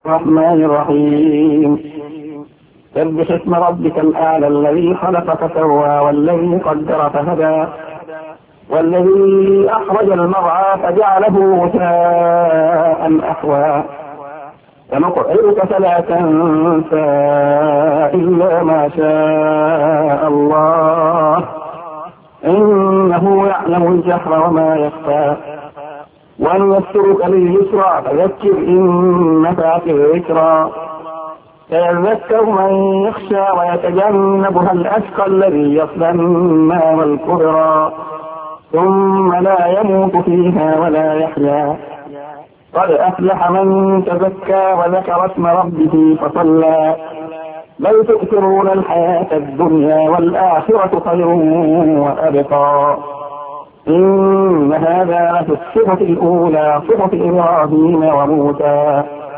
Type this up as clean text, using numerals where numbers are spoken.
الرحمن الرحيم. سبح اسم ربك الأعلى الذي خلق فسوى والذي قدر فهدى والذي أخرج المرعى فجعله غثاء أحوى سنقرئك فلا تنسى إلا ما شاء الله إنه يعلم الجهر وما يخفى ونيسرك لليسرى فذكر إن نفعت الذكرى سيذكر من يخشى ويتجنبها الأشقى الذي يصلى النار الكبرى ثم لا يموت فيها ولا يحيا قد أفلح من تزكى وذكر اسم ربه فصلى بل تؤثرون الحياة الدنيا والآخرة خير وأبقى إن هذا لفي الصحف الأولى صحف إبراهيم وموسى